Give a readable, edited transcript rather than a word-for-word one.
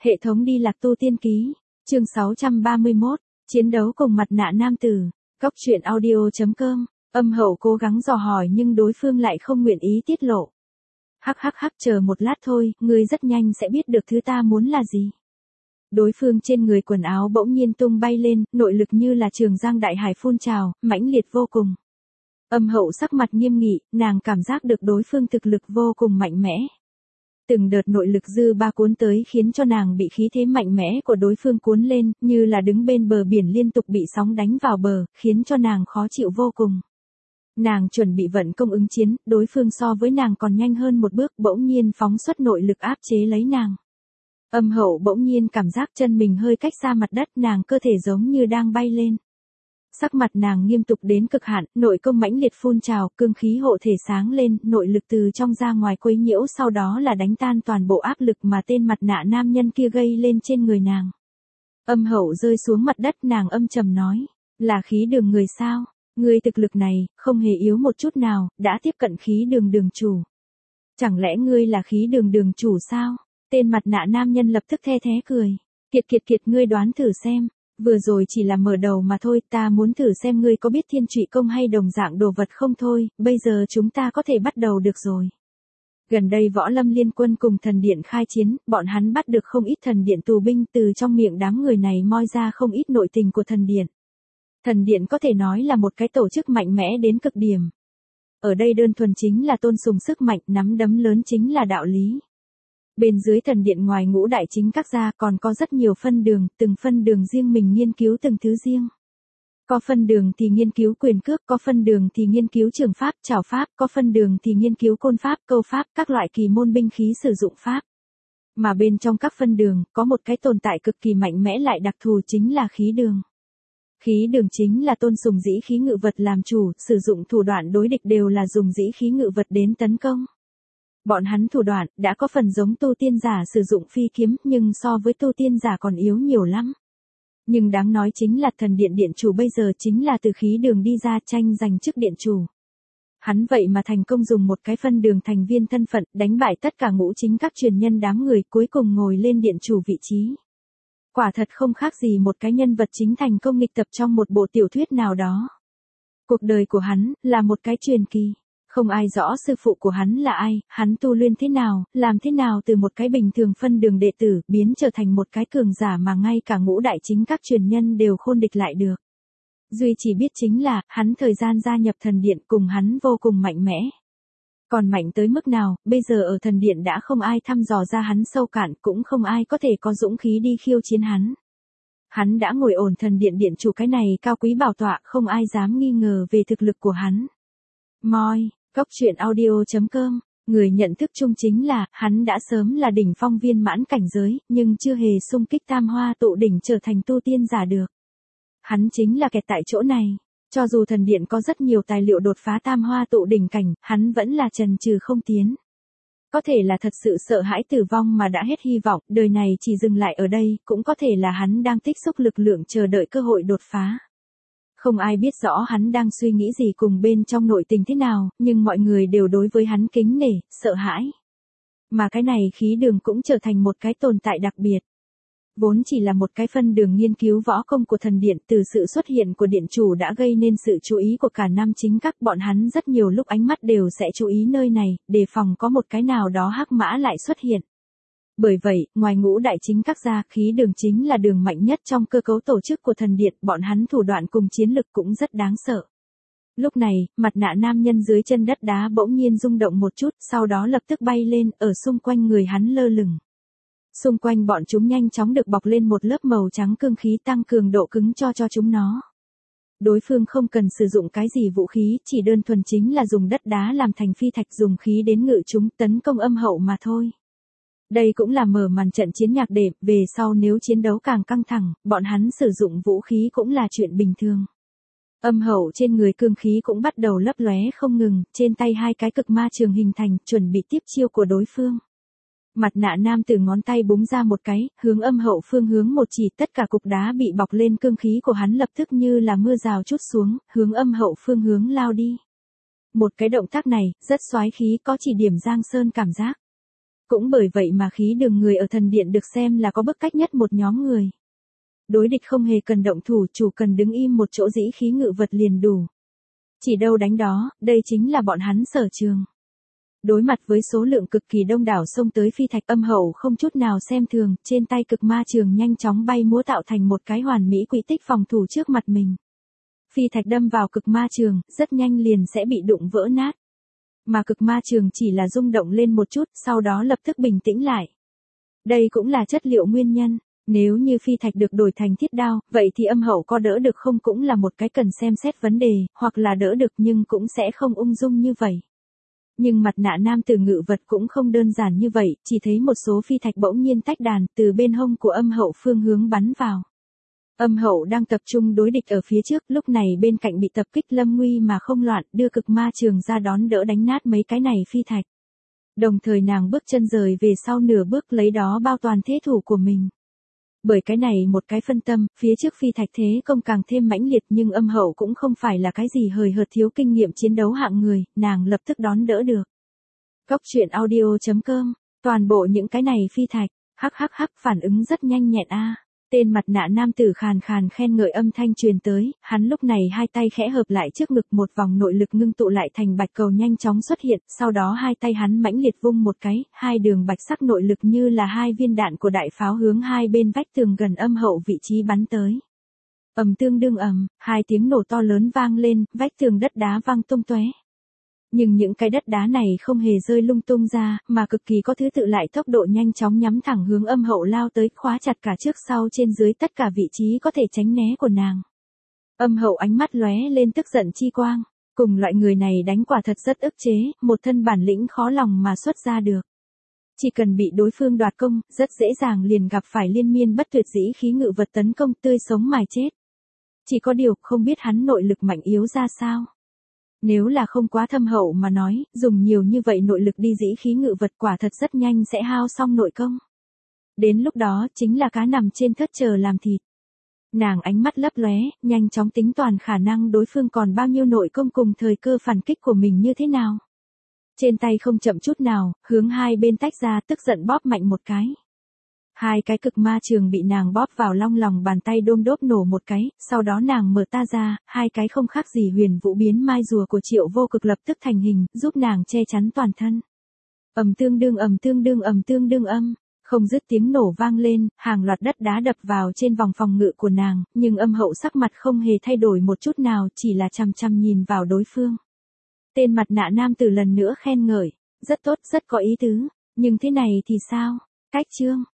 Hệ thống đi lạc tu tiên ký, chương 631, chiến đấu cùng mặt nạ nam tử, góc truyện audio.com, âm hậu cố gắng dò hỏi nhưng đối phương lại không nguyện ý tiết lộ. Hắc hắc hắc, chờ một lát thôi, ngươi rất nhanh sẽ biết được thứ ta muốn là gì. Đối phương trên người quần áo bỗng nhiên tung bay lên, nội lực như là trường giang đại hải phun trào, mãnh liệt vô cùng. Âm hậu sắc mặt nghiêm nghị, nàng cảm giác được đối phương thực lực vô cùng mạnh mẽ. Từng đợt nội lực dư ba cuốn tới khiến cho nàng bị khí thế mạnh mẽ của đối phương cuốn lên, như là đứng bên bờ biển liên tục bị sóng đánh vào bờ, khiến cho nàng khó chịu vô cùng. Nàng chuẩn bị vận công ứng chiến, đối phương so với nàng còn nhanh hơn một bước, bỗng nhiên phóng xuất nội lực áp chế lấy nàng. Âm hậu bỗng nhiên cảm giác chân mình hơi cách xa mặt đất, nàng cơ thể giống như đang bay lên. Sắc mặt nàng nghiêm túc đến cực hạn, nội công mãnh liệt phun trào, cương khí hộ thể sáng lên, nội lực từ trong ra ngoài quấy nhiễu, sau đó là đánh tan toàn bộ áp lực mà tên mặt nạ nam nhân kia gây lên trên người nàng. Âm hậu rơi xuống mặt đất, nàng âm trầm nói, là khí đường người sao? Ngươi thực lực này, không hề yếu một chút nào, đã tiếp cận khí đường đường chủ. Chẳng lẽ ngươi là khí đường đường chủ sao? Tên mặt nạ nam nhân lập tức the thé cười. Kiệt, ngươi đoán thử xem. Vừa rồi chỉ là mở đầu mà thôi, ta muốn thử xem ngươi có biết thiên trụy công hay đồng dạng đồ vật không thôi, bây giờ chúng ta có thể bắt đầu được rồi. Gần đây Võ Lâm Liên Quân cùng thần điện khai chiến, bọn hắn bắt được không ít thần điện tù binh, từ trong miệng đám người này moi ra không ít nội tình của thần điện. Thần điện có thể nói là một cái tổ chức mạnh mẽ đến cực điểm. Ở đây đơn thuần chính là tôn sùng sức mạnh, nắm đấm lớn chính là đạo lý. Bên dưới thần điện ngoài ngũ đại chính các gia còn có rất nhiều phân đường, từng phân đường riêng mình nghiên cứu từng thứ riêng. Có phân đường thì nghiên cứu quyền cước, có phân đường thì nghiên cứu trường pháp, trảo pháp, có phân đường thì nghiên cứu côn pháp, câu pháp, các loại kỳ môn binh khí sử dụng pháp. Mà bên trong các phân đường, có một cái tồn tại cực kỳ mạnh mẽ lại đặc thù chính là khí đường. Khí đường chính là tôn sùng dĩ khí ngự vật làm chủ, sử dụng thủ đoạn đối địch đều là dùng dĩ khí ngự vật đến tấn công. Bọn hắn thủ đoạn đã có phần giống tu tiên giả sử dụng phi kiếm, nhưng so với tu tiên giả còn yếu nhiều lắm. Nhưng đáng nói chính là thần điện điện chủ bây giờ chính là từ khí đường đi ra tranh giành chức điện chủ. Hắn vậy mà thành công dùng một cái phân đường thành viên thân phận, đánh bại tất cả ngũ chính các truyền nhân đám người, cuối cùng ngồi lên điện chủ vị trí. Quả thật không khác gì một cái nhân vật chính thành công nghịch tập trong một bộ tiểu thuyết nào đó. Cuộc đời của hắn là một cái truyền kỳ. Không ai rõ sư phụ của hắn là ai, hắn tu luyện thế nào, làm thế nào từ một cái bình thường phân đường đệ tử biến trở thành một cái cường giả mà ngay cả ngũ đại chính các truyền nhân đều khôn địch lại được. Duy chỉ biết chính là, hắn thời gian gia nhập thần điện cùng hắn vô cùng mạnh mẽ. Còn mạnh tới mức nào, bây giờ ở thần điện đã không ai thăm dò ra hắn sâu cạn, cũng không ai có thể có dũng khí đi khiêu chiến hắn. Hắn đã ngồi ổn thần điện điện chủ cái này cao quý bảo tọa, không ai dám nghi ngờ về thực lực của hắn. Moi, góc truyện audio.com, người nhận thức chung chính là, hắn đã sớm là đỉnh phong viên mãn cảnh giới, nhưng chưa hề xung kích tam hoa tụ đỉnh trở thành tu tiên giả được. Hắn chính là kẹt tại chỗ này. Cho dù thần điện có rất nhiều tài liệu đột phá tam hoa tụ đỉnh cảnh, hắn vẫn là chần chừ không tiến. Có thể là thật sự sợ hãi tử vong mà đã hết hy vọng, đời này chỉ dừng lại ở đây, cũng có thể là hắn đang tích xúc lực lượng chờ đợi cơ hội đột phá. Không ai biết rõ hắn đang suy nghĩ gì cùng bên trong nội tình thế nào, nhưng mọi người đều đối với hắn kính nể, sợ hãi. Mà cái này khí đường cũng trở thành một cái tồn tại đặc biệt. Vốn chỉ là một cái phân đường nghiên cứu võ công của thần điện, từ sự xuất hiện của điện chủ đã gây nên sự chú ý của cả năm chính các, bọn hắn rất nhiều lúc ánh mắt đều sẽ chú ý nơi này, đề phòng có một cái nào đó hắc mã lại xuất hiện. Bởi vậy, ngoài ngũ đại chính các gia, khí đường chính là đường mạnh nhất trong cơ cấu tổ chức của thần điện, bọn hắn thủ đoạn cùng chiến lực cũng rất đáng sợ. Lúc này, mặt nạ nam nhân dưới chân đất đá bỗng nhiên rung động một chút, sau đó lập tức bay lên, ở xung quanh người hắn lơ lửng. Xung quanh bọn chúng nhanh chóng được bọc lên một lớp màu trắng cương khí tăng cường độ cứng cho chúng nó. Đối phương không cần sử dụng cái gì vũ khí, chỉ đơn thuần chính là dùng đất đá làm thành phi thạch dùng khí đến ngự chúng tấn công âm hậu mà thôi. Đây cũng là mở màn trận chiến nhạc đệm, về sau nếu chiến đấu càng căng thẳng, bọn hắn sử dụng vũ khí cũng là chuyện bình thường. Âm hậu trên người cương khí cũng bắt đầu lấp lóe không ngừng, trên tay hai cái cực ma trường hình thành, chuẩn bị tiếp chiêu của đối phương. Mặt nạ nam từ ngón tay búng ra một cái, hướng âm hậu phương hướng một chỉ, tất cả cục đá bị bọc lên cương khí của hắn lập tức như là mưa rào trút xuống, hướng âm hậu phương hướng lao đi. Một cái động tác này, rất xoái khí, có chỉ điểm giang sơn cảm giác. Cũng bởi vậy mà khí đường người ở thần điện được xem là có bức cách nhất một nhóm người. Đối địch không hề cần động thủ, chủ cần đứng im một chỗ dĩ khí ngự vật liền đủ. Chỉ đâu đánh đó, đây chính là bọn hắn sở trường. Đối mặt với số lượng cực kỳ đông đảo xông tới phi thạch, Âm Hậu không chút nào xem thường, trên tay cực ma trường nhanh chóng bay múa tạo thành một cái hoàn mỹ quỹ tích phòng thủ trước mặt mình. Phi thạch đâm vào cực ma trường, rất nhanh liền sẽ bị đụng vỡ nát. Mà cực ma trường chỉ là rung động lên một chút, sau đó lập tức bình tĩnh lại. Đây cũng là chất liệu nguyên nhân. Nếu như phi thạch được đổi thành thiết đao, vậy thì Âm Hậu có đỡ được không cũng là một cái cần xem xét vấn đề, hoặc là đỡ được nhưng cũng sẽ không ung dung như vậy. Nhưng mặt nạ nam tử ngự vật cũng không đơn giản như vậy, chỉ thấy một số phi thạch bỗng nhiên tách đàn, từ bên hông của Âm Hậu phương hướng bắn vào. Âm Hậu đang tập trung đối địch ở phía trước, lúc này bên cạnh bị tập kích lâm nguy mà không loạn, đưa cực ma trường ra đón đỡ đánh nát mấy cái này phi thạch. Đồng thời nàng bước chân rời về sau nửa bước, lấy đó bao toàn thế thủ của mình. Bởi cái này một cái phân tâm, phía trước phi thạch thế công càng thêm mãnh liệt, nhưng Âm Hậu cũng không phải là cái gì hời hợt thiếu kinh nghiệm chiến đấu hạng người, nàng lập tức đón đỡ được. Cốc truyện audio.com, toàn bộ những cái này phi thạch, hắc phản ứng rất nhanh nhẹn a. Tên mặt nạ nam tử khàn khàn khen ngợi âm thanh truyền tới, hắn lúc này hai tay khẽ hợp lại trước ngực, một vòng nội lực ngưng tụ lại thành bạch cầu nhanh chóng xuất hiện, sau đó hai tay hắn mãnh liệt vung một cái, hai đường bạch sắc nội lực như là hai viên đạn của đại pháo hướng hai bên vách tường gần Âm Hậu vị trí bắn tới. Ầm tương đương ầm, hai tiếng nổ to lớn vang lên, vách tường đất đá vang tung tóe. Nhưng những cái đất đá này không hề rơi lung tung ra, mà cực kỳ có thứ tự, lại tốc độ nhanh chóng nhắm thẳng hướng Âm Hậu lao tới, khóa chặt cả trước sau trên dưới tất cả vị trí có thể tránh né của nàng. Âm Hậu ánh mắt lóe lên tức giận chi quang, cùng loại người này đánh quả thật rất ức chế, một thân bản lĩnh khó lòng mà xuất ra được. Chỉ cần bị đối phương đoạt công, rất dễ dàng liền gặp phải liên miên bất tuyệt dĩ khí ngự vật tấn công, tươi sống mài chết. Chỉ có điều, không biết hắn nội lực mạnh yếu ra sao. Nếu là không quá thâm hậu mà nói, dùng nhiều như vậy nội lực đi dĩ khí ngự vật quả thật rất nhanh sẽ hao xong nội công. Đến lúc đó, chính là cá nằm trên thớt chờ làm thịt. Nàng ánh mắt lấp lóe, nhanh chóng tính toàn khả năng đối phương còn bao nhiêu nội công cùng thời cơ phản kích của mình như thế nào. Trên tay không chậm chút nào, hướng hai bên tách ra, tức giận bóp mạnh một cái. Hai cái cực ma trường bị nàng bóp vào long lòng bàn tay, đôm đốp nổ một cái, sau đó nàng mở ta ra, hai cái không khác gì huyền vũ biến mai rùa của Triệu Vô Cực lập tức thành hình, giúp nàng che chắn toàn thân. Ầm tương đương âm, không dứt tiếng nổ vang lên, hàng loạt đất đá đập vào trên vòng phòng ngự của nàng, nhưng Âm Hậu sắc mặt không hề thay đổi một chút nào, chỉ là chằm chằm nhìn vào đối phương. Tên mặt nạ nam tử lần nữa khen ngợi, rất tốt, rất có ý tứ, nhưng thế này thì sao? Cách chương